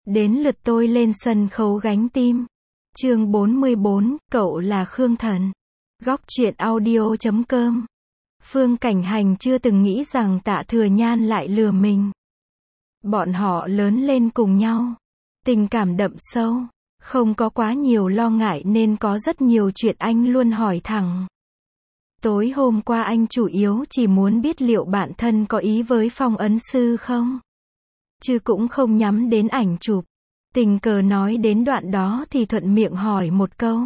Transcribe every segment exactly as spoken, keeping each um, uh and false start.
Đến lượt tôi lên sân khấu gánh tim. Chương bốn mươi bốn, cậu là Khương Thần. Góc truyện audio chấm com. Phương Cảnh Hành chưa từng nghĩ rằng Tạ Thừa Nhan lại lừa mình. Bọn họ lớn lên cùng nhau. Tình cảm đậm sâu. Không có quá nhiều lo ngại nên có rất nhiều chuyện anh luôn hỏi thẳng. Tối hôm qua anh chủ yếu chỉ muốn biết liệu bạn thân có ý với Phong ấn sư không? Chứ cũng không nhắm đến ảnh chụp. Tình cờ nói đến đoạn đó thì thuận miệng hỏi một câu.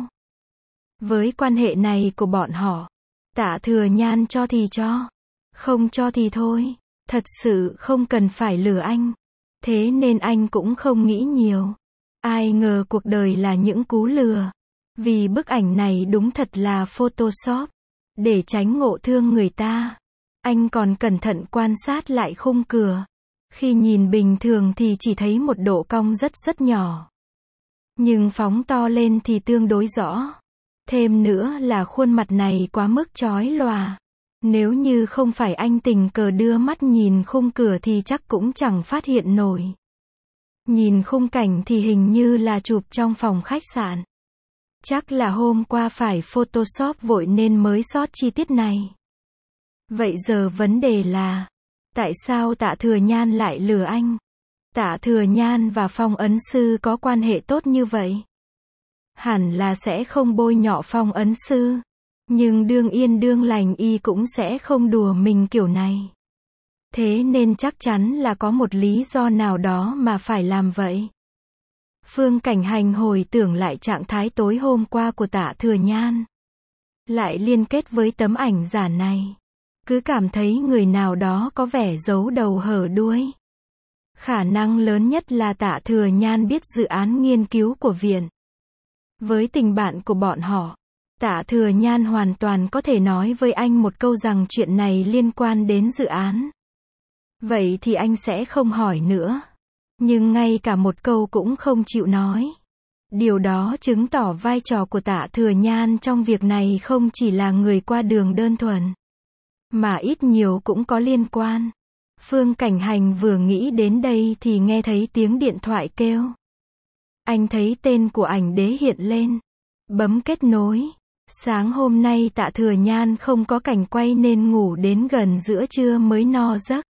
Với quan hệ này của bọn họ, Tạ Thừa Nhan cho thì cho, không cho thì thôi. Thật sự không cần phải lừa anh. Thế nên anh cũng không nghĩ nhiều. Ai ngờ cuộc đời là những cú lừa. Vì bức ảnh này đúng thật là Photoshop. Để tránh ngộ thương người ta, anh còn cẩn thận quan sát lại khung cửa. Khi nhìn bình thường thì chỉ thấy một độ cong rất rất nhỏ. Nhưng phóng to lên thì tương đối rõ. Thêm nữa là khuôn mặt này quá mức chói lòa. Nếu như không phải anh tình cờ đưa mắt nhìn khung cửa thì chắc cũng chẳng phát hiện nổi. Nhìn khung cảnh thì hình như là chụp trong phòng khách sạn. Chắc là hôm qua phải Photoshop vội nên mới sót chi tiết này. Vậy giờ vấn đề là, tại sao Tạ Thừa Nhan lại lừa anh? Tạ Thừa Nhan và Phong ấn sư có quan hệ tốt như vậy. Hẳn là sẽ không bôi nhọ Phong ấn sư. Nhưng đương yên đương lành y cũng sẽ không đùa mình kiểu này. Thế nên chắc chắn là có một lý do nào đó mà phải làm vậy. Phương Cảnh Hành hồi tưởng lại trạng thái tối hôm qua của Tạ Thừa Nhan. Lại liên kết với tấm ảnh giả này. Cứ cảm thấy người nào đó có vẻ giấu đầu hở đuôi. Khả năng lớn nhất là Tạ Thừa Nhan biết dự án nghiên cứu của viện. Với tình bạn của bọn họ, Tạ Thừa Nhan hoàn toàn có thể nói với anh một câu rằng chuyện này liên quan đến dự án. Vậy thì anh sẽ không hỏi nữa. Nhưng ngay cả một câu cũng không chịu nói. Điều đó chứng tỏ vai trò của Tạ Thừa Nhan trong việc này không chỉ là người qua đường đơn thuần, mà ít nhiều cũng có liên quan. Phương Cảnh Hành vừa nghĩ đến đây thì nghe thấy tiếng điện thoại kêu. Anh thấy tên của ảnh đế hiện lên. Bấm kết nối. Sáng hôm nay Tạ Thừa Nhan không có cảnh quay nên ngủ đến gần giữa trưa mới no giấc.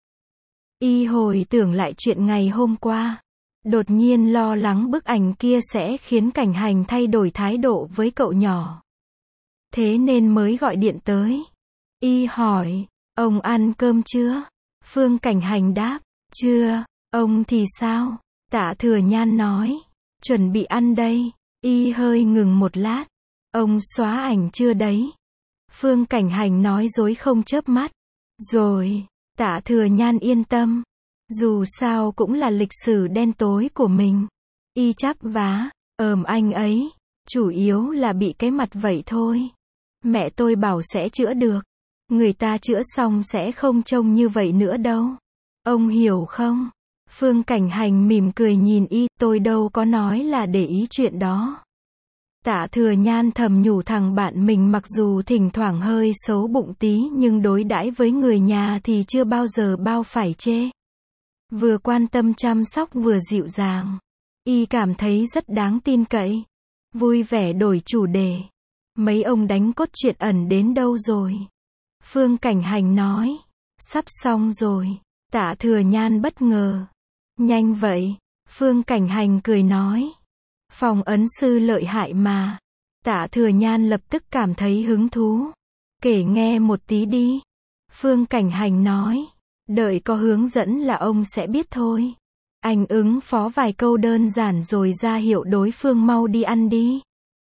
Y hồi tưởng lại chuyện ngày hôm qua. Đột nhiên lo lắng bức ảnh kia sẽ khiến Cảnh Hành thay đổi thái độ với cậu nhỏ. Thế nên mới gọi điện tới. Y hỏi, ông ăn cơm chưa? Phương Cảnh Hành đáp, chưa. Ông thì sao? Tạ Thừa Nhan nói, chuẩn bị ăn đây. Y hơi ngừng một lát. Ông xóa ảnh chưa đấy? Phương Cảnh Hành nói dối không chớp mắt. Rồi. Tạ Thừa Nhan yên tâm. Dù sao cũng là lịch sử đen tối của mình. Y chắp vá, ờm anh ấy. Chủ yếu là bị cái mặt vậy thôi. Mẹ tôi bảo sẽ chữa được. Người ta chữa xong sẽ không trông như vậy nữa đâu. Ông hiểu không? Phương Cảnh Hành mỉm cười nhìn Y, tôi đâu có nói là để ý chuyện đó. Tạ Thừa Nhan thầm nhủ thằng bạn mình mặc dù thỉnh thoảng hơi xấu bụng tí nhưng đối đãi với người nhà thì chưa bao giờ bao phải chê. Vừa quan tâm chăm sóc vừa dịu dàng. Y cảm thấy rất đáng tin cậy. Vui vẻ đổi chủ đề. Mấy ông đánh cốt truyện ẩn đến đâu rồi? Phương Cảnh Hành nói. Sắp xong rồi. Tạ Thừa Nhan bất ngờ. Nhanh vậy. Phương Cảnh Hành cười nói. Phong ấn sư lợi hại mà. Tạ Thừa Nhan lập tức cảm thấy hứng thú. Kể nghe một tí đi. Phương Cảnh Hành nói. Đợi có hướng dẫn là ông sẽ biết thôi. Anh ứng phó vài câu đơn giản rồi ra hiệu đối phương mau đi ăn đi.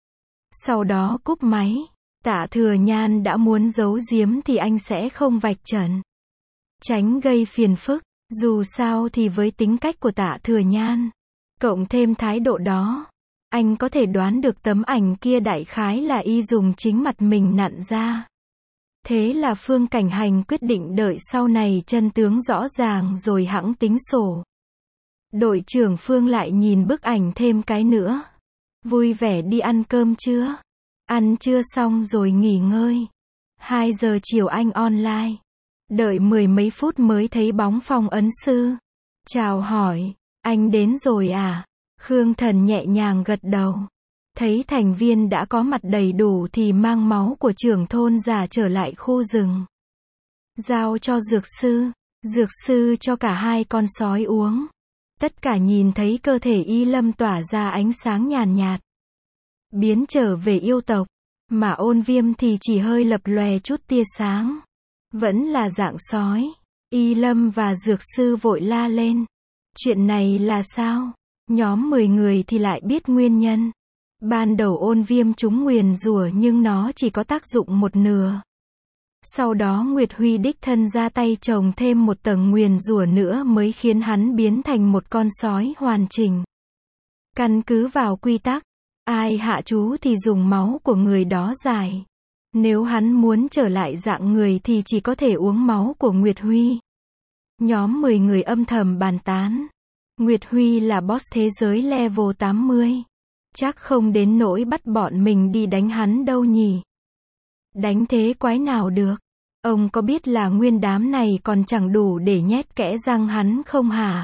Sau đó cúp máy. Tạ Thừa Nhan đã muốn giấu giếm thì anh sẽ không vạch trần. Tránh gây phiền phức. Dù sao thì với tính cách của Tạ Thừa Nhan, cộng thêm thái độ đó, anh có thể đoán được tấm ảnh kia đại khái là Y dùng chính mặt mình nặn ra. Thế là Phương Cảnh Hành quyết định đợi sau này chân tướng rõ ràng rồi hẵng tính sổ. Đội trưởng Phương lại nhìn bức ảnh thêm cái nữa. Vui vẻ đi ăn cơm chưa? Ăn chưa xong rồi nghỉ ngơi. hai giờ chiều anh online. Đợi mười mấy phút mới thấy bóng Phong ấn sư. Chào hỏi, anh đến rồi à? Khương Thần nhẹ nhàng gật đầu. Thấy thành viên đã có mặt đầy đủ thì mang máu của trưởng thôn giả trở lại khu rừng. Giao cho dược sư. Dược sư cho cả hai con sói uống. Tất cả nhìn thấy cơ thể Y Lâm tỏa ra ánh sáng nhàn nhạt. Biến trở về yêu tộc. Mà Ôn Viêm thì chỉ hơi lập lòe chút tia sáng. Vẫn là dạng sói. Y Lâm và dược sư vội la lên. Chuyện này là sao? Nhóm mười người thì lại biết nguyên nhân. Ban đầu Ôn Viêm trúng nguyền rủa nhưng nó chỉ có tác dụng một nửa. Sau đó Nguyệt Huy đích thân ra tay trồng thêm một tầng nguyền rủa nữa mới khiến hắn biến thành một con sói hoàn chỉnh. Căn cứ vào quy tắc, ai hạ chú thì dùng máu của người đó giải. Nếu hắn muốn trở lại dạng người thì chỉ có thể uống máu của Nguyệt Huy. Nhóm mười người âm thầm bàn tán. Nguyệt Huy là boss thế giới level tám mươi. Chắc không đến nỗi bắt bọn mình đi đánh hắn đâu nhỉ. Đánh thế quái nào được. Ông có biết là nguyên đám này còn chẳng đủ để nhét kẽ răng hắn không hả?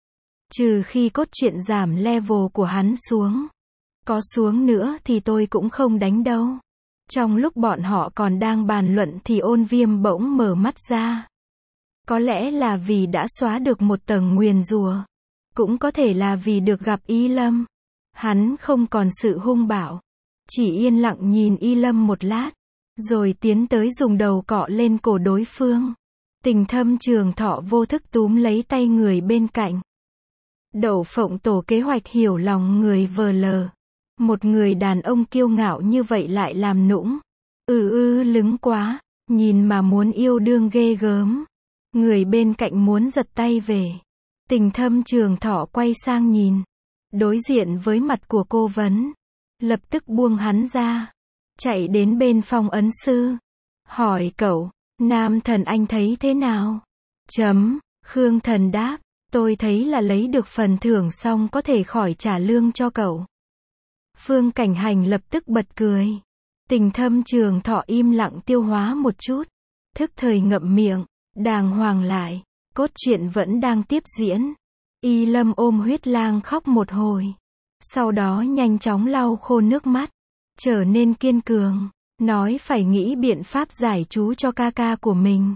Trừ khi cốt truyện giảm level của hắn xuống. Có xuống nữa thì tôi cũng không đánh đâu. Trong lúc bọn họ còn đang bàn luận thì Ôn Viêm bỗng mở mắt ra. Có lẽ là vì đã xóa được một tầng nguyền rủa. Cũng có thể là vì được gặp Y Lâm. Hắn không còn sự hung bạo. Chỉ yên lặng nhìn Y Lâm một lát. Rồi tiến tới dùng đầu cọ lên cổ đối phương. Tình thâm trường thọ vô thức túm lấy tay người bên cạnh. Đậu phộng tổ kế hoạch hiểu lòng người vờ lờ. Một người đàn ông kiêu ngạo như vậy lại làm nũng. Ừ ư lứng quá. Nhìn mà muốn yêu đương ghê gớm. Người bên cạnh muốn giật tay về. Tình thâm trường thọ quay sang nhìn. Đối diện với mặt của cô vấn. Lập tức buông hắn ra. Chạy đến bên phong ấn sư. Hỏi cậu, nam thần anh thấy thế nào? Chấm, Khương Thần đáp. Tôi thấy là lấy được phần thưởng xong có thể khỏi trả lương cho cậu. Phương Cảnh Hành lập tức bật cười. Tình thâm trường thọ im lặng tiêu hóa một chút. Thức thời ngậm miệng, đàng hoàng lại. Cốt truyện vẫn đang tiếp diễn. Y Lâm ôm huyết lang khóc một hồi. Sau đó nhanh chóng lau khô nước mắt. Trở nên kiên cường. Nói phải nghĩ biện pháp giải chú cho ca ca của mình.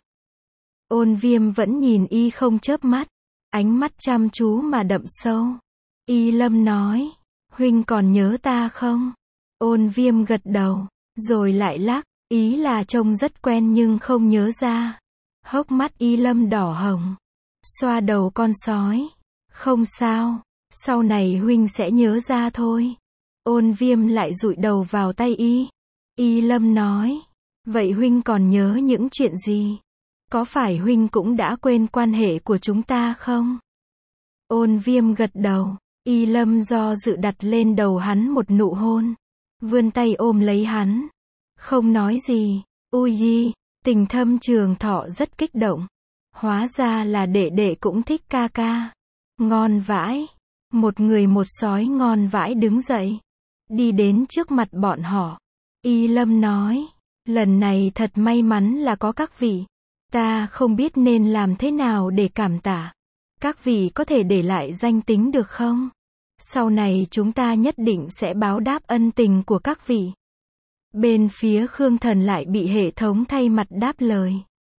Ôn Viêm vẫn nhìn Y không chớp mắt. Ánh mắt chăm chú mà đậm sâu. Y Lâm nói. Huynh còn nhớ ta không? Ôn Viêm gật đầu. Rồi lại lắc. Ý là trông rất quen nhưng không nhớ ra. Hốc mắt Y Lâm đỏ hồng. Xoa đầu con sói. Không sao. Sau này huynh sẽ nhớ ra thôi. Ôn Viêm lại dụi đầu vào tay Y. Y Lâm nói. Vậy huynh còn nhớ những chuyện gì? Có phải huynh cũng đã quên quan hệ của chúng ta không? Ôn Viêm gật đầu. Y Lâm do dự đặt lên đầu hắn một nụ hôn. Vươn tay ôm lấy hắn. Không nói gì. Ui yi. Tình thâm trường thọ rất kích động. Hóa ra là đệ đệ cũng thích ca ca. Ngon vãi. Một người một sói ngon vãi đứng dậy. Đi đến trước mặt bọn họ. Y Lâm nói. Lần này thật may mắn là có các vị. Ta không biết nên làm thế nào để cảm tạ. Các vị có thể để lại danh tính được không? Sau này chúng ta nhất định sẽ báo đáp ân tình của các vị. Bên phía Khương Thần lại bị hệ thống thay mặt đáp lời.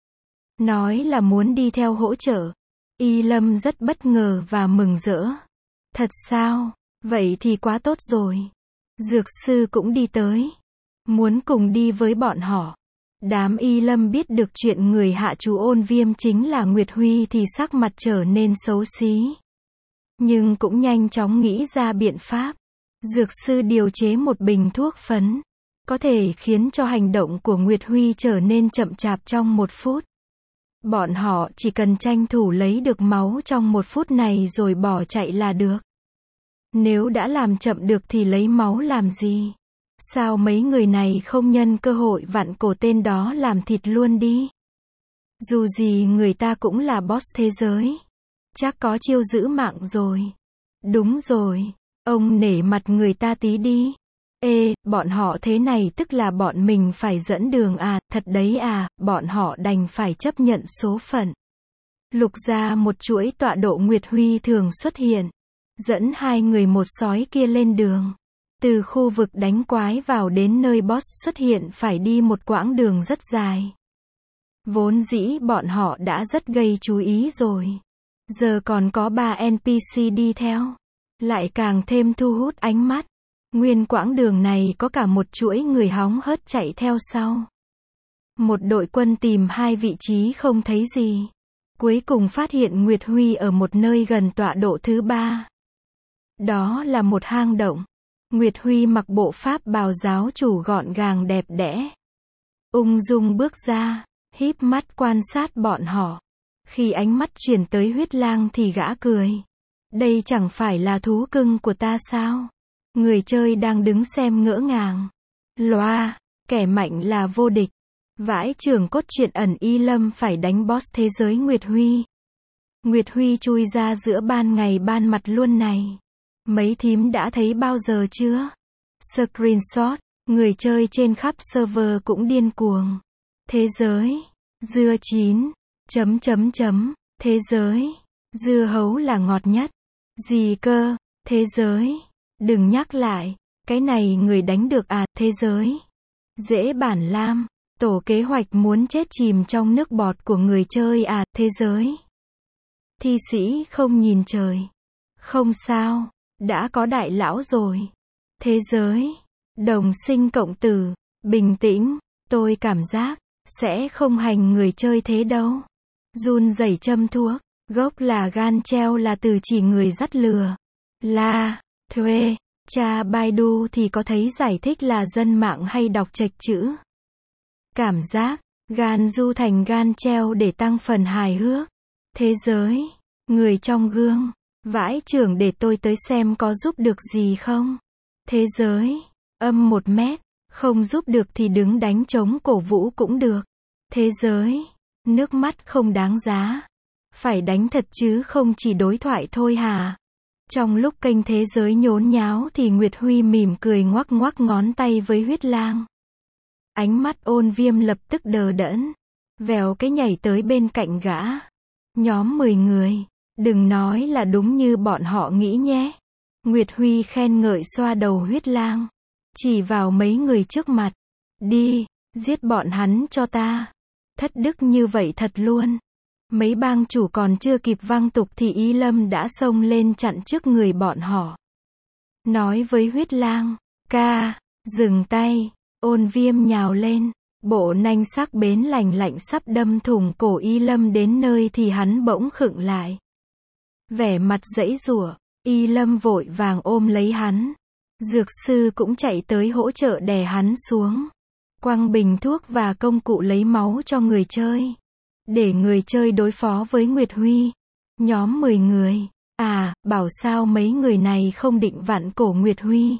Nói là muốn đi theo hỗ trợ. Y Lâm rất bất ngờ và mừng rỡ. Thật sao? Vậy thì quá tốt rồi. Dược sư cũng đi tới. Muốn cùng đi với bọn họ. Đám Y Lâm biết được chuyện người hạ chú Ôn Viêm chính là Nguyệt Huy thì sắc mặt trở nên xấu xí. Nhưng cũng nhanh chóng nghĩ ra biện pháp. Dược sư điều chế một bình thuốc phấn. Có thể khiến cho hành động của Nguyệt Huy trở nên chậm chạp trong một phút. Bọn họ chỉ cần tranh thủ lấy được máu trong một phút này rồi bỏ chạy là được. Nếu đã làm chậm được thì lấy máu làm gì? Sao mấy người này không nhân cơ hội vặn cổ tên đó làm thịt luôn đi? Dù gì người ta cũng là boss thế giới. Chắc có chiêu giữ mạng rồi. Đúng rồi. Ông nể mặt người ta tí đi. Ê, bọn họ thế này tức là bọn mình phải dẫn đường à, thật đấy à, bọn họ đành phải chấp nhận số phận. Lục ra một chuỗi tọa độ Nguyệt Huy thường xuất hiện. dẫn hai người một sói kia lên đường. Từ khu vực đánh quái vào đến nơi boss xuất hiện phải đi một quãng đường rất dài. Vốn dĩ bọn họ đã rất gây chú ý rồi. Giờ còn có ba en pê xê đi theo. Lại càng thêm thu hút ánh mắt. Nguyên quãng đường này có cả một chuỗi người hóng hớt chạy theo sau. Một đội quân tìm hai vị trí không thấy gì. Cuối cùng phát hiện Nguyệt Huy ở một nơi gần tọa độ thứ ba. Đó là một hang động. Nguyệt Huy mặc bộ pháp bào giáo chủ gọn gàng đẹp đẽ. Ung dung bước ra, híp mắt quan sát bọn họ. Khi ánh mắt chuyển tới huyết lang thì gã cười. Đây chẳng phải là thú cưng của ta sao? Người chơi đang đứng xem ngỡ ngàng. Loa, kẻ mạnh là vô địch. Vãi trưởng cốt truyện ẩn Y Lâm phải đánh boss thế giới Nguyệt Huy. Nguyệt Huy chui ra giữa ban ngày ban mặt luôn này. Mấy thím đã thấy bao giờ chưa? Screenshot, người chơi trên khắp server cũng điên cuồng. Thế giới, dưa chín, chấm chấm chấm, thế giới, dưa hấu là ngọt nhất. Gì cơ, thế giới, đừng nhắc lại, cái này người đánh được à, thế giới. Dễ bản lam, tổ kế hoạch muốn chết chìm trong nước bọt của người chơi à, thế giới. Thi sĩ không nhìn trời. Không sao. Đã có đại lão rồi. Thế giới. Đồng sinh cộng tử. Bình tĩnh. Tôi cảm giác. Sẽ không hành người chơi thế đâu. Run rẩy châm thuốc. Gốc là gan treo là từ chỉ người dắt lừa. Là. Thuê. Cha Baidu thì có thấy giải thích là dân mạng hay đọc chệch chữ. Cảm giác. Gan du thành gan treo để tăng phần hài hước. Thế giới. Người trong gương. Vãi trưởng để tôi tới xem có giúp được gì không. Thế giới. Âm một mét. Không giúp được thì đứng đánh trống cổ vũ cũng được. Thế giới. Nước mắt không đáng giá. Phải đánh thật chứ không chỉ đối thoại thôi hả? Trong lúc kênh thế giới nhốn nháo thì Nguyệt Huy mỉm cười ngoắc ngoắc ngón tay với huyết lang. Ánh mắt Ôn Viêm lập tức đờ đẫn. Vèo cái nhảy tới bên cạnh gã. Nhóm mười người. Đừng nói là đúng như bọn họ nghĩ nhé. Nguyệt Huy khen ngợi xoa đầu huyết lang. Chỉ vào mấy người trước mặt. Đi, giết bọn hắn cho ta. Thất đức như vậy thật luôn. Mấy bang chủ còn chưa kịp văng tục thì Y Lâm đã xông lên chặn trước người bọn họ. Nói với huyết lang. Ca, dừng tay. Ôn Viêm nhào lên. Bộ nanh sắc bén lành lạnh sắp đâm thủng cổ Y Lâm đến nơi thì hắn bỗng khựng lại. Vẻ mặt giãy giụa, Y Lâm vội vàng ôm lấy hắn. Dược sư cũng chạy tới hỗ trợ đè hắn xuống. Quăng bình thuốc và công cụ lấy máu cho người chơi. Để người chơi đối phó với Nguyệt Huy. Nhóm mười người. À, bảo sao mấy người này không định vặn cổ Nguyệt Huy.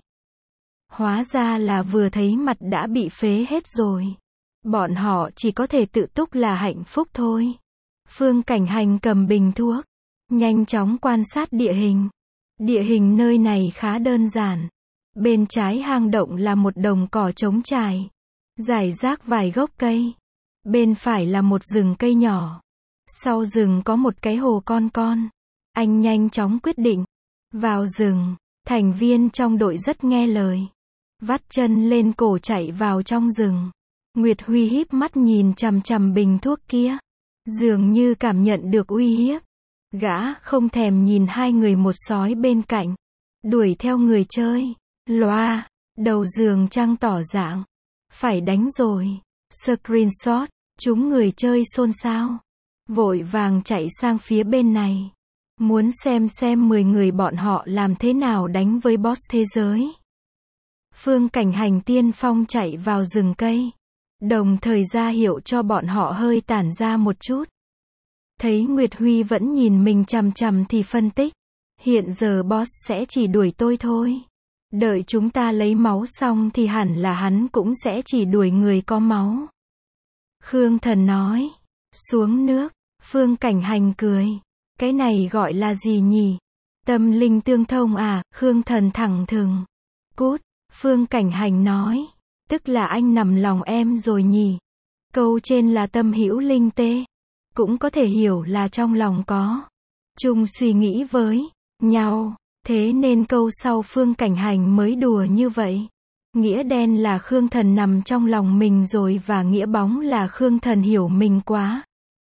Hóa ra là vừa thấy mặt đã bị phế hết rồi. Bọn họ chỉ có thể tự túc là hạnh phúc thôi. Phương Cảnh Hành cầm bình thuốc. Nhanh chóng quan sát địa hình. Địa hình nơi này khá đơn giản. Bên trái hang động là một đồng cỏ trống trải. Rải rác vài gốc cây. Bên phải là một rừng cây nhỏ. Sau rừng có một cái hồ con con. Anh nhanh chóng quyết định. Vào rừng. Thành viên trong đội rất nghe lời. Vắt chân lên cổ chạy vào trong rừng. Nguyệt Huy híp mắt nhìn chằm chằm bình thuốc kia. Dường như cảm nhận được uy hiếp. Gã không thèm nhìn hai người một sói bên cạnh. Đuổi theo người chơi. Loa. Đầu giường trăng tỏ dạng. Phải đánh rồi. Screenshot. Chúng người chơi xôn xao. Vội vàng chạy sang phía bên này. Muốn xem xem mười người bọn họ làm thế nào đánh với boss thế giới. Phương Cảnh Hành tiên phong chạy vào rừng cây. Đồng thời ra hiệu cho bọn họ hơi tản ra một chút. Thấy Nguyệt Huy vẫn nhìn mình chằm chằm thì phân tích. Hiện giờ boss sẽ chỉ đuổi tôi thôi. Đợi chúng ta lấy máu xong thì hẳn là hắn cũng sẽ chỉ đuổi người có máu. Khương Thần nói. Xuống nước. Phương Cảnh Hành cười. Cái này gọi là gì nhỉ? Tâm linh tương thông à? Khương Thần thẳng thừng. Cút. Phương Cảnh Hành nói. Tức là anh nằm lòng em rồi nhỉ? Câu trên là tâm hữu linh tê. Cũng có thể hiểu là trong lòng có chung suy nghĩ với nhau. Thế nên câu sau Phương Cảnh Hành mới đùa như vậy. Nghĩa đen là Khương Thần nằm trong lòng mình rồi và nghĩa bóng là Khương Thần hiểu mình quá.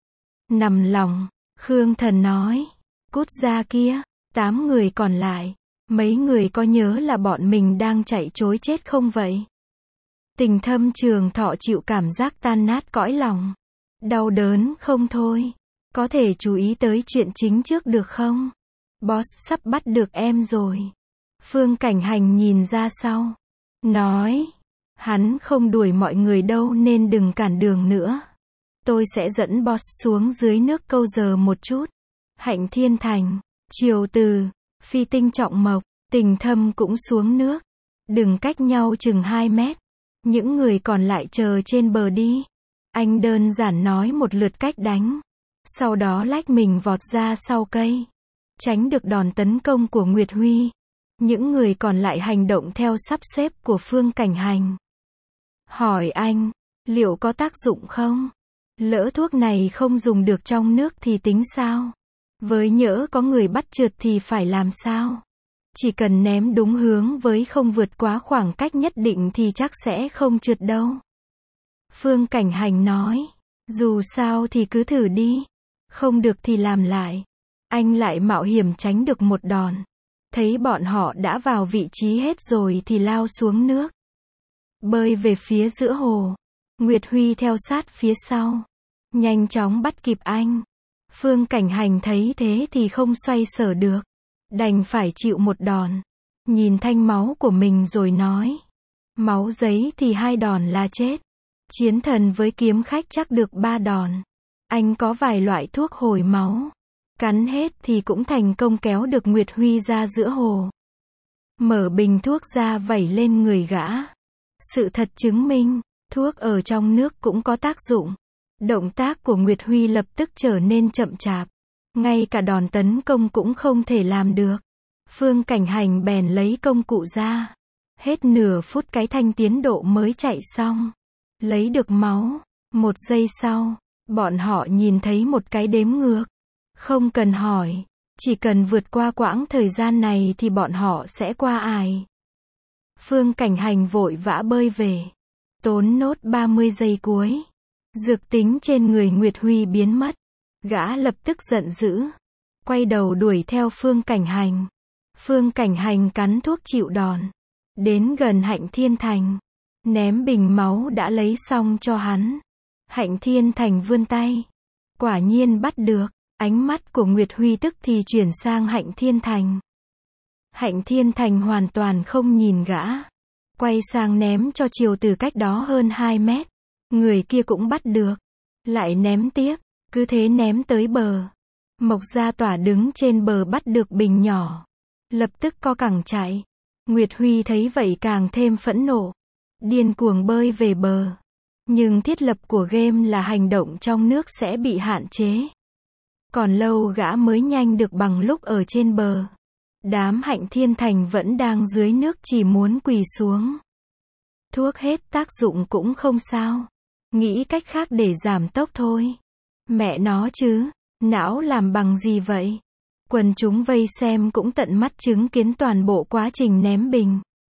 Nằm lòng, Khương Thần nói. Cút ra kia, tám người còn lại. Mấy người có nhớ là bọn mình đang chạy trối chết không vậy? Tình Thâm Trường Thọ chịu cảm giác tan nát cõi lòng. Đau đớn không thôi. Có thể chú ý tới chuyện chính trước được không? Boss sắp bắt được em rồi. Phương Cảnh Hành nhìn ra sau. Nói. Hắn không đuổi mọi người đâu nên đừng cản đường nữa. Tôi sẽ dẫn boss xuống dưới nước câu giờ một chút. Hạnh Thiên Thành, Triều Từ, Phi Tinh Trọng Mộc, Tình Thâm cũng xuống nước. Đừng cách nhau chừng hai mét. Những người còn lại chờ trên bờ đi. Anh đơn giản nói một lượt cách đánh. Sau đó lách mình vọt ra sau cây. Tránh được đòn tấn công của Nguyệt Huy. Những người còn lại hành động theo sắp xếp của Phương Cảnh Hành. Hỏi anh, liệu có tác dụng không? Lỡ thuốc này không dùng được trong nước thì tính sao? Với nhỡ có người bắt trượt thì phải làm sao? Chỉ cần ném đúng hướng với không vượt quá khoảng cách nhất định thì chắc sẽ không trượt đâu. Phương Cảnh Hành nói, dù sao thì cứ thử đi. Không được thì làm lại. Anh lại mạo hiểm tránh được một đòn. Thấy bọn họ đã vào vị trí hết rồi thì lao xuống nước. Bơi về phía giữa hồ. Nguyệt Huy theo sát phía sau. Nhanh chóng bắt kịp anh. Phương Cảnh Hành thấy thế thì không xoay sở được. Đành phải chịu một đòn. Nhìn thanh máu của mình rồi nói. Máu giấy thì hai đòn là chết. Chiến thần với kiếm khách chắc được ba đòn. Anh có vài loại thuốc hồi máu. Cắn hết thì cũng thành công kéo được Nguyệt Huy ra giữa hồ. Mở bình thuốc ra vẩy lên người gã. Sự thật chứng minh, thuốc ở trong nước cũng có tác dụng. Động tác của Nguyệt Huy lập tức trở nên chậm chạp. Ngay cả đòn tấn công cũng không thể làm được. Phương Cảnh Hành bèn lấy công cụ ra. Hết nửa phút cái thanh tiến độ mới chạy xong. Lấy được máu. Một giây sau, bọn họ nhìn thấy một cái đếm ngược. Không cần hỏi, chỉ cần vượt qua quãng thời gian này thì bọn họ sẽ qua ải. Phương Cảnh Hành vội vã bơi về. Tốn nốt ba mươi giây cuối. Dược tính trên người Nguyệt Huy biến mất. Gã lập tức giận dữ. Quay đầu đuổi theo Phương Cảnh Hành. Phương Cảnh Hành cắn thuốc chịu đòn. Đến gần Hạnh Thiên Thành. Ném bình máu đã lấy xong cho hắn. Hạnh Thiên Thành vươn tay. Quả nhiên bắt được. Ánh mắt của Nguyệt Huy tức thì chuyển sang Hạnh Thiên Thành. Hạnh Thiên Thành hoàn toàn không nhìn gã. Quay sang ném cho Triều Từ cách đó hơn hai mét. Người kia cũng bắt được. Lại ném tiếp. Cứ thế ném tới bờ. Mộc Gia Tỏa đứng trên bờ bắt được bình nhỏ. Lập tức co cẳng chạy. Nguyệt Huy thấy vậy càng thêm phẫn nộ. Điên cuồng bơi về bờ. Nhưng thiết lập của game là hành động trong nước sẽ bị hạn chế. Còn lâu gã mới nhanh được bằng lúc ở trên bờ. Đám Hạnh Thiên Thành vẫn đang dưới nước chỉ muốn quỳ xuống. Thuốc hết tác dụng cũng không sao. Nghĩ cách khác để giảm tốc thôi. Mẹ nó chứ, não làm bằng gì vậy? Quần chúng vây xem cũng tận mắt chứng kiến toàn bộ quá trình ném bình.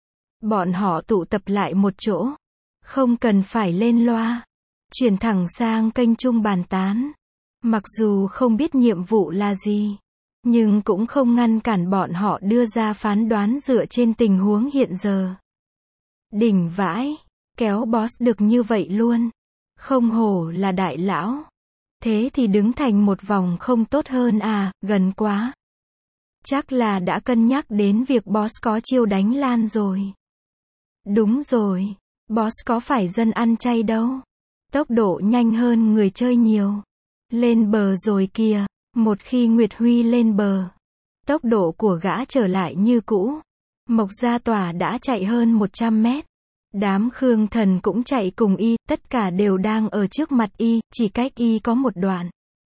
Bọn họ tụ tập lại một chỗ. Không cần phải lên loa. Chuyển thẳng sang kênh chung bàn tán. Mặc dù không biết nhiệm vụ là gì, nhưng cũng không ngăn cản bọn họ đưa ra phán đoán dựa trên tình huống hiện giờ. Đỉnh vãi, kéo boss được như vậy luôn. Không hổ là đại lão. Thế thì đứng thành một vòng không tốt hơn à, gần quá. Chắc là đã cân nhắc đến việc boss có chiêu đánh lan rồi. Đúng rồi, boss có phải dân ăn chay đâu. Tốc độ nhanh hơn người chơi nhiều. Lên bờ rồi kìa. Một khi Nguyệt Huy lên bờ, tốc độ của gã trở lại như cũ. Mộc Gia Tỏa đã chạy hơn một trăm mét. Đám Khương Thần cũng chạy cùng y, tất cả đều đang ở trước mặt y, chỉ cách y có một đoạn.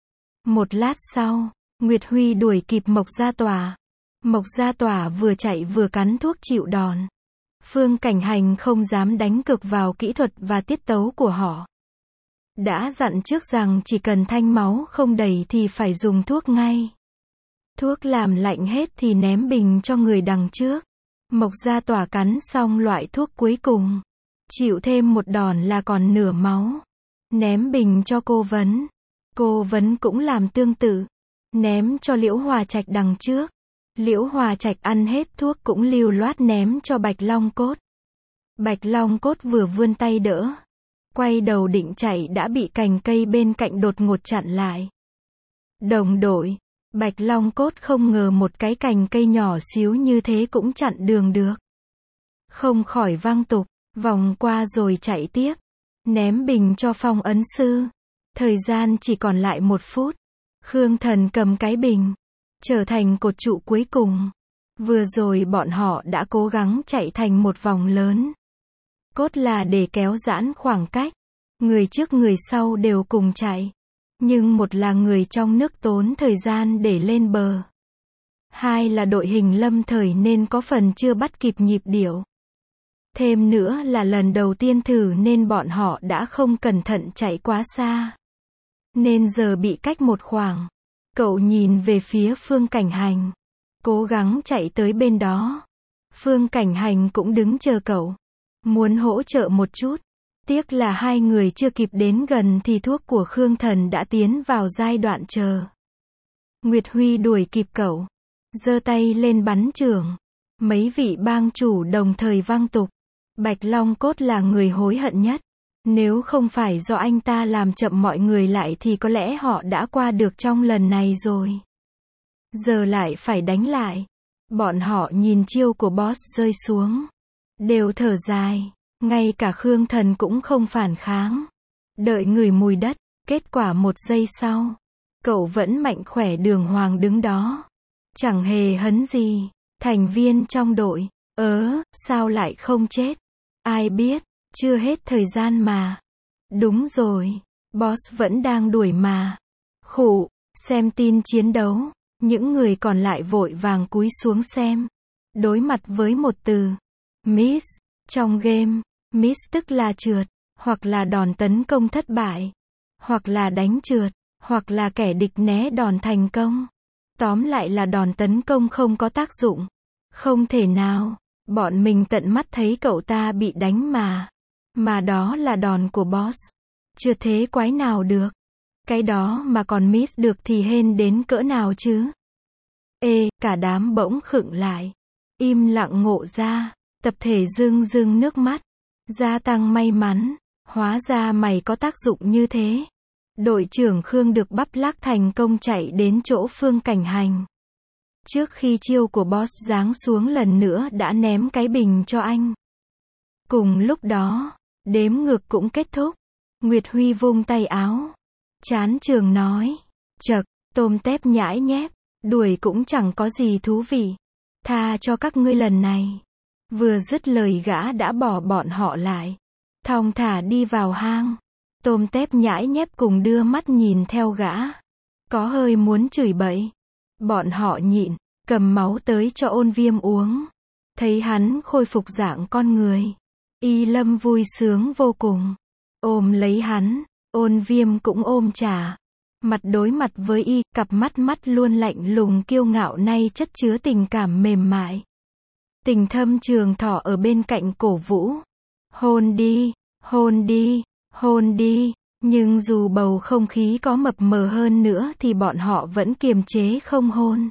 Một lát sau, Nguyệt Huy đuổi kịp Mộc Gia Tỏa. Mộc Gia Tỏa vừa chạy vừa cắn thuốc chịu đòn. Phương Cảnh Hành không dám đánh cược vào kỹ thuật và tiết tấu của họ. Đã dặn trước rằng chỉ cần thanh máu không đầy thì phải dùng thuốc ngay. Thuốc làm lạnh hết thì ném bình cho người đằng trước. Mộc Gia Tỏa cắn xong loại thuốc cuối cùng. Chịu thêm một đòn là còn nửa máu. Ném bình cho cô Vấn. Cô Vấn cũng làm tương tự. Ném cho Liễu Hòa Trạch đằng trước. Liễu Hòa Trạch ăn hết thuốc cũng lưu loát ném cho Bạch Long Cốt. Bạch Long Cốt vừa vươn tay đỡ. Quay đầu định chạy đã bị cành cây bên cạnh đột ngột chặn lại. Đồng đội. Bạch Long Cốt không ngờ một cái cành cây nhỏ xíu như thế cũng chặn đường được. Không khỏi văng tục, vòng qua rồi chạy tiếp. Ném bình cho Phong Ấn Sư. Thời gian chỉ còn lại một phút. Khương Thần cầm cái bình. Trở thành cột trụ cuối cùng. Vừa rồi bọn họ đã cố gắng chạy thành một vòng lớn. Cốt là để kéo giãn khoảng cách. Người trước người sau đều cùng chạy. Nhưng một là người trong nước tốn thời gian để lên bờ. Hai là đội hình lâm thời nên có phần chưa bắt kịp nhịp điệu. Thêm nữa là lần đầu tiên thử nên bọn họ đã không cẩn thận chạy quá xa. Nên giờ bị cách một khoảng. Cậu nhìn về phía Phương Cảnh Hành. Cố gắng chạy tới bên đó. Phương Cảnh Hành cũng đứng chờ cậu. Muốn hỗ trợ một chút. Tiếc là hai người chưa kịp đến gần thì thuốc của Khương Thần đã tiến vào giai đoạn chờ. Nguyệt Huy đuổi kịp cậu. Giơ tay lên bắn chưởng. Mấy vị bang chủ đồng thời vang tục. Bạch Long Cốt là người hối hận nhất. Nếu không phải do anh ta làm chậm mọi người lại thì có lẽ họ đã qua được trong lần này rồi. Giờ lại phải đánh lại. Bọn họ nhìn chiêu của boss rơi xuống. Đều thở dài. Ngay cả Khương Thần cũng không phản kháng. Đợi ngửi mùi đất. Kết quả một giây sau. Cậu vẫn mạnh khỏe đường hoàng đứng đó. Chẳng hề hấn gì. Thành viên trong đội. Ớ, sao lại không chết? Ai biết, chưa hết thời gian mà. Đúng rồi, boss vẫn đang đuổi mà. Khụ, xem tin chiến đấu. Những người còn lại vội vàng cúi xuống xem. Đối mặt với một từ. Miss. Trong game, miss tức là trượt. Hoặc là đòn tấn công thất bại. Hoặc là đánh trượt. Hoặc là kẻ địch né đòn thành công. Tóm lại là đòn tấn công không có tác dụng. Không thể nào. Bọn mình tận mắt thấy cậu ta bị đánh mà. Mà đó là đòn của boss. Chưa thế quái nào được. Cái đó mà còn miss được thì hên đến cỡ nào chứ. Ê, cả đám bỗng khựng lại. Im lặng ngộ ra. Tập thể rưng rưng nước mắt. Gia tăng may mắn. Hóa ra mày có tác dụng như thế. Đội trưởng Khương được bắp lác thành công chạy đến chỗ Phương Cảnh Hành. Trước khi chiêu của boss giáng xuống lần nữa đã ném cái bình cho anh. Cùng lúc đó, đếm ngược cũng kết thúc. Nguyệt Huy vung tay áo. Chán trường nói. Chậc, tôm tép nhãi nhép. Đuổi cũng chẳng có gì thú vị. Tha cho các ngươi lần này. Vừa dứt lời gã đã bỏ bọn họ lại. Thong thả đi vào hang. Tôm tép nhãi nhép cùng đưa mắt nhìn theo gã. Có hơi muốn chửi bậy. Bọn họ nhịn, cầm máu tới cho Ôn Viêm uống. Thấy hắn khôi phục dạng con người. Y Lâm vui sướng vô cùng. Ôm lấy hắn, Ôn Viêm cũng ôm trả. Mặt đối mặt với Y, cặp mắt mắt luôn lạnh lùng kiêu ngạo nay chất chứa tình cảm mềm mại. Tình thâm trường thọ ở bên cạnh cổ vũ. Hôn đi, hôn đi, hôn đi. Nhưng dù bầu không khí có mập mờ hơn nữa thì bọn họ vẫn kiềm chế không hôn.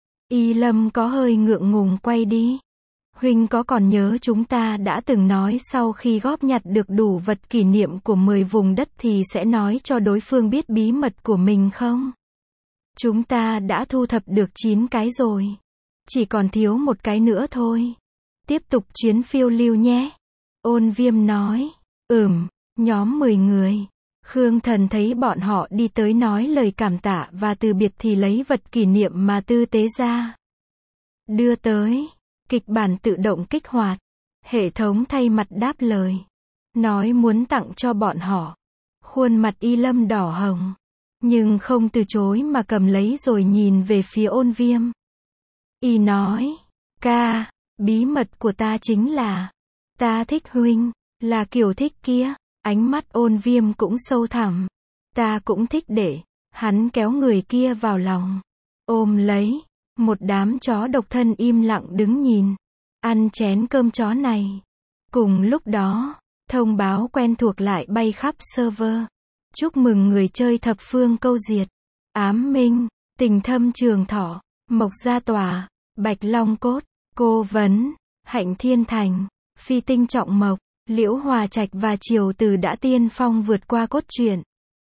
Y Lâm có hơi ngượng ngùng quay đi. Huynh có còn nhớ chúng ta đã từng nói sau khi góp nhặt được đủ vật kỷ niệm của mười vùng đất thì sẽ nói cho đối phương biết bí mật của mình không? Chúng ta đã thu thập được chín cái rồi. Chỉ còn thiếu một cái nữa thôi. Tiếp tục chuyến phiêu lưu nhé. Ôn Viêm nói. Ừm, nhóm mười người. Khương Thần thấy bọn họ đi tới nói lời cảm tạ và từ biệt thì lấy vật kỷ niệm mà tư tế ra. Đưa tới. Kịch bản tự động kích hoạt. Hệ thống thay mặt đáp lời. Nói muốn tặng cho bọn họ. Khuôn mặt Y Lâm đỏ hồng. Nhưng không từ chối mà cầm lấy rồi nhìn về phía Ôn Viêm. Y nói. Ca, bí mật của ta chính là. Ta thích huynh. Là kiểu thích kia. Ánh mắt Ôn Viêm cũng sâu thẳm. Ta cũng thích để. Hắn kéo người kia vào lòng. Ôm lấy. Một đám chó độc thân im lặng đứng nhìn, ăn chén cơm chó này. Cùng lúc đó, thông báo quen thuộc lại bay khắp server. Chúc mừng người chơi thập phương câu diệt. Ám Minh, Tình Thâm Trường Thọ, Mộc Gia Tòa, Bạch Long Cốt, Cô Vấn, Hạnh Thiên Thành, Phi Tinh Trọng Mộc, Liễu Hòa Trạch và Triều Từ đã tiên phong vượt qua cốt truyện.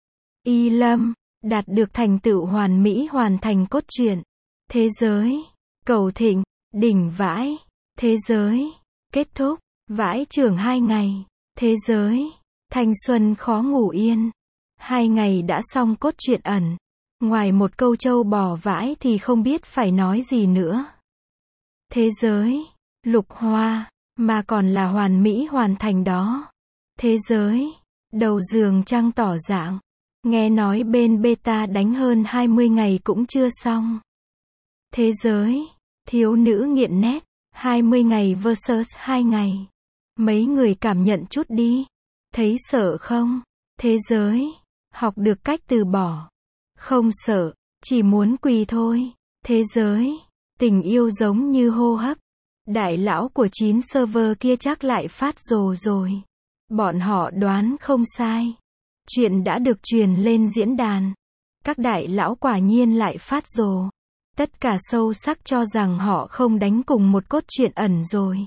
Y Lâm, đạt được thành tựu hoàn mỹ hoàn thành cốt truyện. Thế giới, Cầu Thịnh, đỉnh vãi. Thế giới, kết thúc, vãi trưởng hai ngày. Thế giới, thanh xuân khó ngủ yên. Hai ngày đã xong cốt truyện ẩn. Ngoài một câu trâu bò vãi thì không biết phải nói gì nữa. Thế giới, lục hoa, mà còn là hoàn mỹ hoàn thành đó. Thế giới, đầu giường trăng tỏ dạng. Nghe nói bên beta đánh hơn hai mươi ngày cũng chưa xong. Thế giới, thiếu nữ nghiện nét, hai mươi ngày versus hai ngày. Mấy người cảm nhận chút đi. Thấy sợ không? Thế giới, học được cách từ bỏ. Không sợ, chỉ muốn quỳ thôi. Thế giới, tình yêu giống như hô hấp. Đại lão của chín server kia chắc lại phát rồ rồi. Bọn họ đoán không sai. Chuyện đã được truyền lên diễn đàn. Các đại lão quả nhiên lại phát rồ. Tất cả sâu sắc cho rằng họ không đánh cùng một cốt truyện ẩn rồi.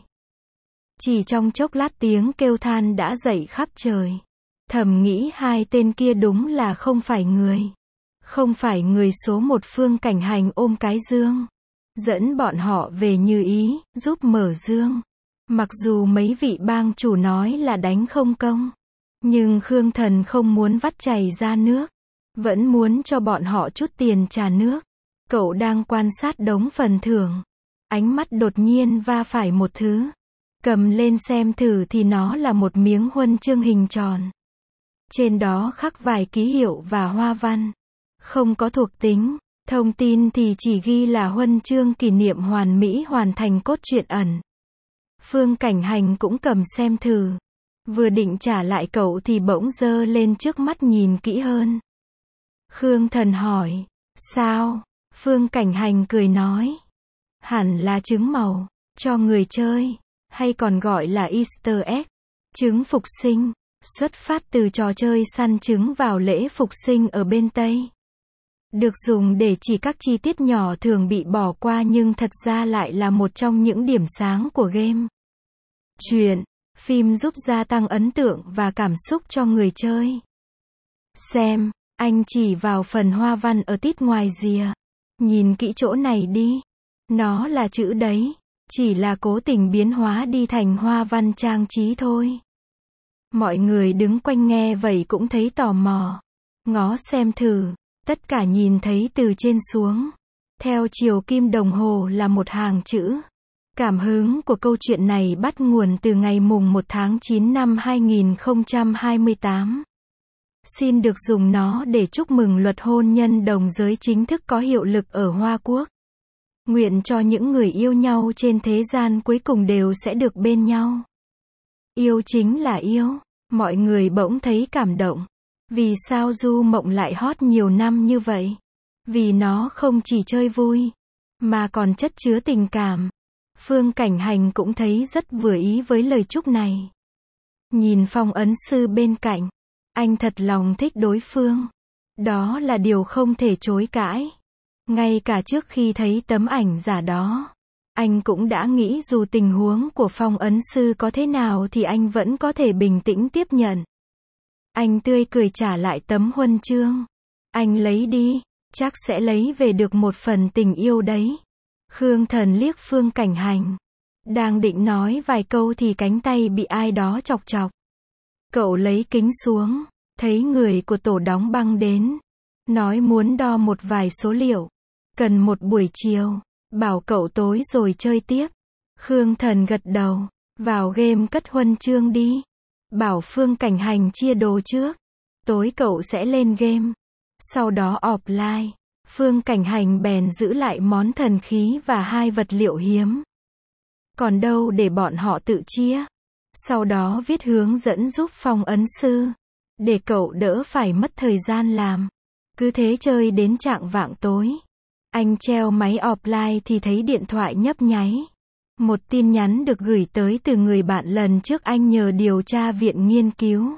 Chỉ trong chốc lát tiếng kêu than đã dậy khắp trời. Thầm nghĩ hai tên kia đúng là không phải người. Không phải người số một Phương Cảnh Hành ôm cái dương. Dẫn bọn họ về như ý, giúp mở dương. Mặc dù mấy vị bang chủ nói là đánh không công. Nhưng Khương Thần không muốn vắt chảy ra nước. Vẫn muốn cho bọn họ chút tiền trả nước. Cậu đang quan sát đống phần thưởng. Ánh mắt đột nhiên va phải một thứ. Cầm lên xem thử thì nó là một miếng huân chương hình tròn. Trên đó khắc vài ký hiệu và hoa văn. Không có thuộc tính. Thông tin thì chỉ ghi là huân chương kỷ niệm hoàn mỹ hoàn thành cốt truyện ẩn. Phương Cảnh Hành cũng cầm xem thử. Vừa định trả lại cậu thì bỗng dơ lên trước mắt nhìn kỹ hơn. Khương Thần hỏi. Sao? Phương Cảnh Hành cười nói. Hẳn là trứng màu. Cho người chơi. Hay còn gọi là Easter egg. Trứng phục sinh. Xuất phát từ trò chơi săn trứng vào lễ phục sinh ở bên Tây. Được dùng để chỉ các chi tiết nhỏ thường bị bỏ qua nhưng thật ra lại là một trong những điểm sáng của game. Truyện, phim giúp gia tăng ấn tượng và cảm xúc cho người chơi. Xem, anh chỉ vào phần hoa văn ở tít ngoài rìa. Nhìn kỹ chỗ này đi. Nó là chữ đấy. Chỉ là cố tình biến hóa đi thành hoa văn trang trí thôi. Mọi người đứng quanh nghe vậy cũng thấy tò mò. Ngó xem thử. Tất cả nhìn thấy từ trên xuống. Theo chiều kim đồng hồ là một hàng chữ. Cảm hứng của câu chuyện này bắt nguồn từ ngày mùng một tháng chín năm hai nghìn không trăm hai mươi tám. Xin được dùng nó để chúc mừng luật hôn nhân đồng giới chính thức có hiệu lực ở Hoa Quốc. Nguyện cho những người yêu nhau trên thế gian cuối cùng đều sẽ được bên nhau. Yêu chính là yêu. Mọi người bỗng thấy cảm động. Vì sao Du Mộng lại hot nhiều năm như vậy? Vì nó không chỉ chơi vui, mà còn chất chứa tình cảm. Phương Cảnh Hành cũng thấy rất vừa ý với lời chúc này. Nhìn phong ấn sư bên cạnh, anh thật lòng thích đối phương. Đó là điều không thể chối cãi. Ngay cả trước khi thấy tấm ảnh giả đó, anh cũng đã nghĩ dù tình huống của phong ấn sư có thế nào thì anh vẫn có thể bình tĩnh tiếp nhận. Anh tươi cười trả lại tấm huân chương. Anh lấy đi, chắc sẽ lấy về được một phần tình yêu đấy. Khương Thần liếc Phương Cảnh Hành. Đang định nói vài câu thì cánh tay bị ai đó chọc chọc. Cậu lấy kính xuống, thấy người của tổ đóng băng đến. Nói muốn đo một vài số liệu. Cần một buổi chiều, bảo cậu tối rồi chơi tiếp. Khương Thần gật đầu, vào game cất huân chương đi. Bảo Phương Cảnh Hành chia đồ trước. Tối cậu sẽ lên game. Sau đó offline. Phương Cảnh Hành bèn giữ lại món thần khí và hai vật liệu hiếm. Còn đâu để bọn họ tự chia. Sau đó viết hướng dẫn giúp phong ấn sư. Để cậu đỡ phải mất thời gian làm. Cứ thế chơi đến chạng vạng tối. Anh treo máy offline thì thấy điện thoại nhấp nháy. Một tin nhắn được gửi tới từ người bạn lần trước anh nhờ điều tra viện nghiên cứu.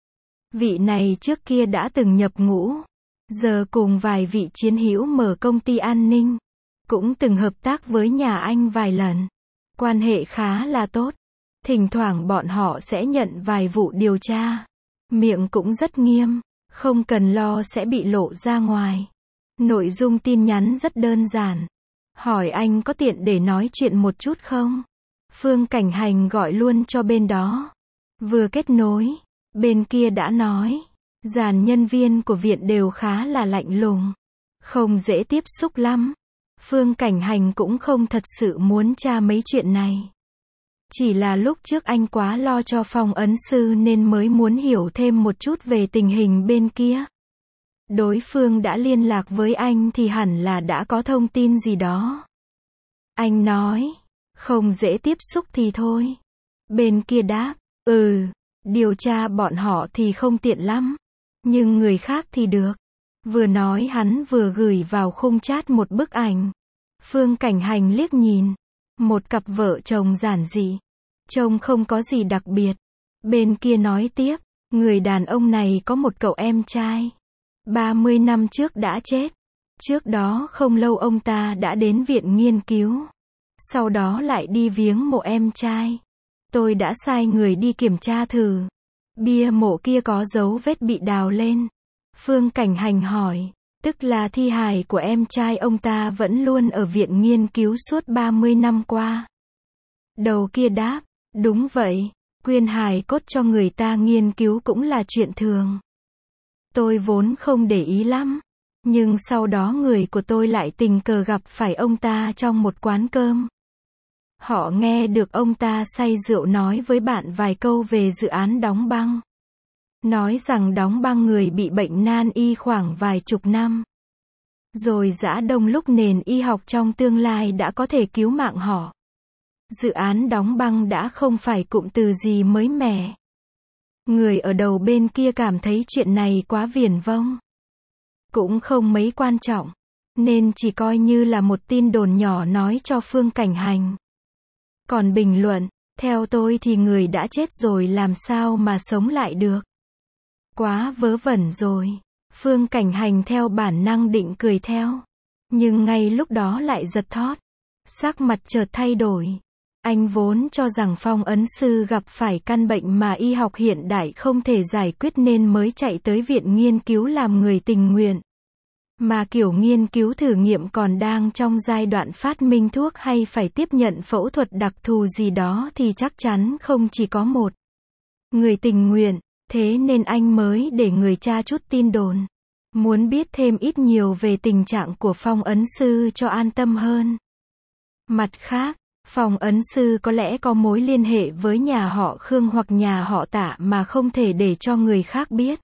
Vị này trước kia đã từng nhập ngũ, giờ cùng vài vị chiến hữu mở công ty an ninh, cũng từng hợp tác với nhà anh vài lần. Quan hệ khá là tốt. Thỉnh thoảng bọn họ sẽ nhận vài vụ điều tra. Miệng cũng rất nghiêm, không cần lo sẽ bị lộ ra ngoài. Nội dung tin nhắn rất đơn giản. Hỏi anh có tiện để nói chuyện một chút không? Phương Cảnh Hành gọi luôn cho bên đó. Vừa kết nối, bên kia đã nói. Dàn nhân viên của viện đều khá là lạnh lùng, không dễ tiếp xúc lắm. Phương Cảnh Hành cũng không thật sự muốn tra mấy chuyện này. Chỉ là lúc trước anh quá lo cho phong ấn sư nên mới muốn hiểu thêm một chút về tình hình bên kia. Đối phương đã liên lạc với anh thì hẳn là đã có thông tin gì đó. Anh nói, không dễ tiếp xúc thì thôi. Bên kia đáp, ừ, điều tra bọn họ thì không tiện lắm. Nhưng người khác thì được. Vừa nói hắn vừa gửi vào khung chat một bức ảnh. Phương Cảnh Hành liếc nhìn. Một cặp vợ chồng giản dị. Trông không có gì đặc biệt. Bên kia nói tiếp, người đàn ông này có một cậu em trai. ba mươi năm trước đã chết. Trước đó không lâu ông ta đã đến viện nghiên cứu. Sau đó lại đi viếng mộ em trai. Tôi đã sai người đi kiểm tra thử. Bia mộ kia có dấu vết bị đào lên. Phương Cảnh Hành hỏi, tức là thi hài của em trai ông ta vẫn luôn ở viện nghiên cứu suốt ba mươi năm qua. Đầu kia đáp, đúng vậy, quyên hài cốt cho người ta nghiên cứu cũng là chuyện thường. Tôi vốn không để ý lắm, nhưng sau đó người của tôi lại tình cờ gặp phải ông ta trong một quán cơm. Họ nghe được ông ta say rượu nói với bạn vài câu về dự án đóng băng. Nói rằng đóng băng người bị bệnh nan y khoảng vài chục năm. Rồi giã đông lúc nền y học trong tương lai đã có thể cứu mạng họ. Dự án đóng băng đã không phải cụm từ gì mới mẻ. Người ở đầu bên kia cảm thấy chuyện này quá viển vông. Cũng không mấy quan trọng. Nên chỉ coi như là một tin đồn nhỏ nói cho Phương Cảnh Hành. Còn bình luận, theo tôi thì người đã chết rồi làm sao mà sống lại được. Quá vớ vẩn rồi. Phương Cảnh Hành theo bản năng định cười theo. Nhưng ngay lúc đó lại giật thót. Sắc mặt chợt thay đổi. Anh vốn cho rằng phong ấn sư gặp phải căn bệnh mà y học hiện đại không thể giải quyết nên mới chạy tới viện nghiên cứu làm người tình nguyện. Mà kiểu nghiên cứu thử nghiệm còn đang trong giai đoạn phát minh thuốc hay phải tiếp nhận phẫu thuật đặc thù gì đó thì chắc chắn không chỉ có một người tình nguyện. Thế nên anh mới để người tra chút tin đồn. Muốn biết thêm ít nhiều về tình trạng của phong ấn sư cho an tâm hơn. Mặt khác, phong ấn sư có lẽ có mối liên hệ với nhà họ Khương hoặc nhà họ Tạ mà không thể để cho người khác biết.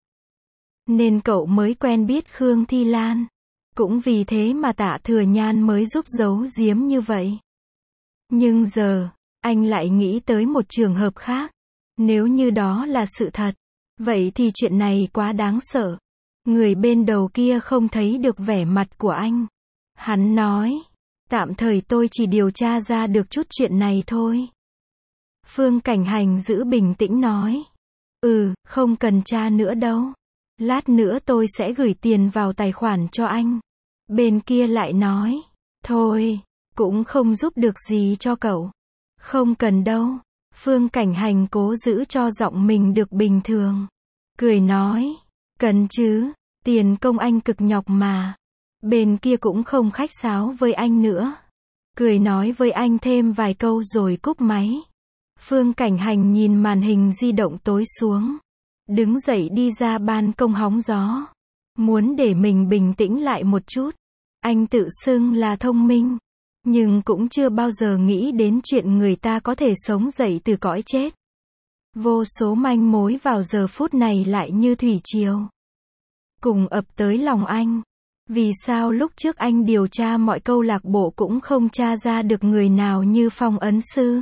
Nên cậu mới quen biết Khương Thi Lan. Cũng vì thế mà Tạ Thừa Nhan mới giúp giấu giếm như vậy. Nhưng giờ, anh lại nghĩ tới một trường hợp khác. Nếu như đó là sự thật, vậy thì chuyện này quá đáng sợ. Người bên đầu kia không thấy được vẻ mặt của anh. Hắn nói, tạm thời tôi chỉ điều tra ra được chút chuyện này thôi. Phương Cảnh Hành giữ bình tĩnh nói, ừ, không cần tra nữa đâu. Lát nữa tôi sẽ gửi tiền vào tài khoản cho anh. Bên kia lại nói, thôi, cũng không giúp được gì cho cậu. Không cần đâu. Phương Cảnh Hành cố giữ cho giọng mình được bình thường. Cười nói, cần chứ, tiền công anh cực nhọc mà. Bên kia cũng không khách sáo với anh nữa. Cười nói với anh thêm vài câu rồi cúp máy. Phương Cảnh Hành nhìn màn hình di động tối xuống. Đứng dậy đi ra ban công hóng gió. Muốn để mình bình tĩnh lại một chút. Anh tự xưng là thông minh. Nhưng cũng chưa bao giờ nghĩ đến chuyện người ta có thể sống dậy từ cõi chết. Vô số manh mối vào giờ phút này lại như thủy triều. Cùng ập tới lòng anh. Vì sao lúc trước anh điều tra mọi câu lạc bộ cũng không tra ra được người nào như phong ấn sư?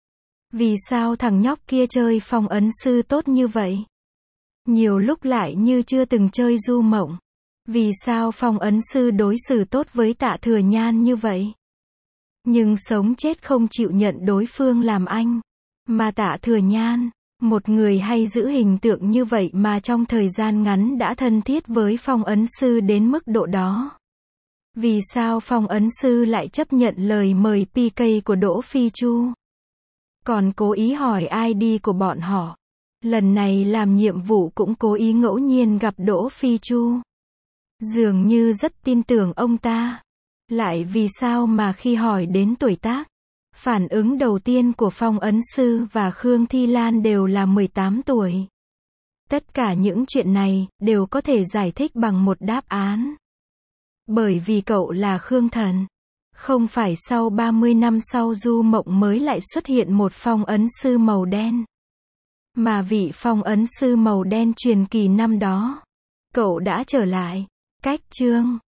Vì sao thằng nhóc kia chơi phong ấn sư tốt như vậy? Nhiều lúc lại như chưa từng chơi du mộng. Vì sao phong ấn sư đối xử tốt với Tạ Thừa Nhan như vậy? Nhưng sống chết không chịu nhận đối phương làm anh. Mà Tạ Thừa Nhan, một người hay giữ hình tượng như vậy mà trong thời gian ngắn đã thân thiết với phong ấn sư đến mức độ đó. Vì sao phong ấn sư lại chấp nhận lời mời pê ca của Đỗ Phi Chu? Còn cố ý hỏi i đê của bọn họ. Lần này làm nhiệm vụ cũng cố ý ngẫu nhiên gặp Đỗ Phi Chu. Dường như rất tin tưởng ông ta. Lại vì sao mà khi hỏi đến tuổi tác, phản ứng đầu tiên của phong ấn sư và Khương Thi Lan đều là mười tám tuổi. Tất cả những chuyện này đều có thể giải thích bằng một đáp án. Bởi vì cậu là Khương Thần. Không phải sau ba mươi năm sau Du Mộng mới lại xuất hiện một phong ấn sư màu đen. Mà vị phong ấn sư màu đen truyền kỳ năm đó, cậu đã trở lại. Cách chương